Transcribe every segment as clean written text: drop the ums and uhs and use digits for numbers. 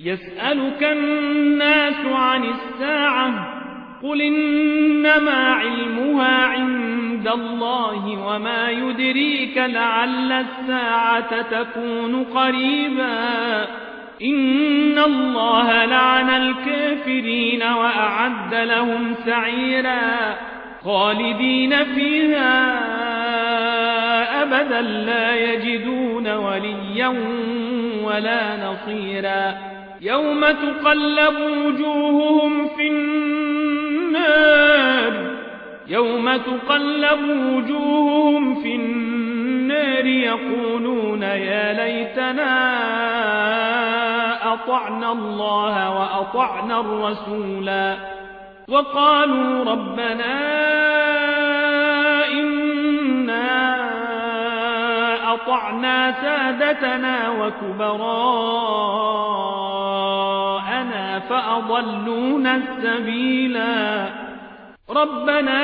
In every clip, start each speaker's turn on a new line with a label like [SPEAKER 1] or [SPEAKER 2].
[SPEAKER 1] يسألك الناس عن الساعة قل إنما علمها عند الله وما يدريك لعل الساعة تكون قريبا إن الله لعن الكافرين وأعد لهم سعيرا خالدين فيها أبدا لا يجدون وليا ولا نصيرا يوم تقلب وجوههم في النار يقولون يا ليتنا أطعنا الله وأطعنا الرسولا وقالوا ربنا إنا أطعنا سادتنا وكبراءنا فأضلونا السبيلا ربنا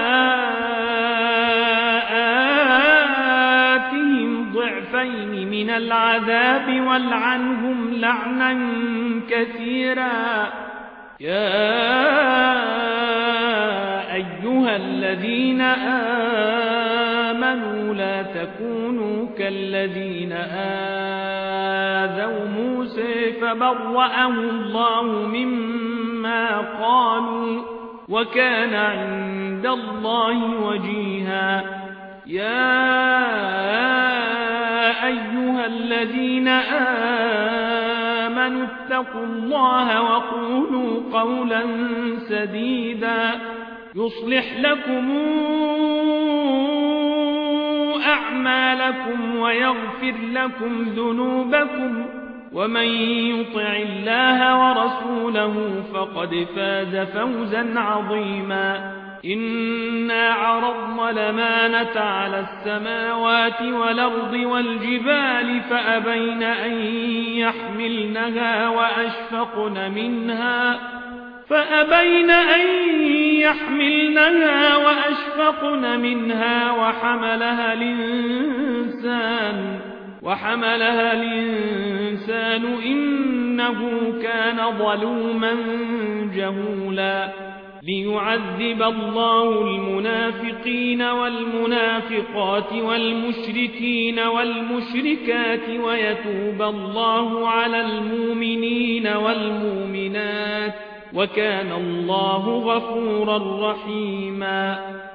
[SPEAKER 1] آتهم ضعفين من العذاب والعنهم لعنا كثيرا يا أيها الذين آمنوا لا تكونوا كالذين آذوا موسى فبرأه الله مما قالوا وكان عند الله وجيها يا أيها الذين آمنوا اتقوا الله وقولوا قولا سديدا يصلح لكم أعمالكم ويغفر لكم ذنوبكم ومن يطع الله ورسوله فقد فاز فوزا عظيما إنا عرضنا الأمانة على السماوات والأرض والجبال فأبين أن يحملنها وأشفقن منها وحملها الإنسان إنه كان ظلوما جهولا ليعذب الله المنافقين والمنافقات والمشركين والمشركات ويتوب الله على المؤمنين والمؤمنات وكان الله غفورا رحيما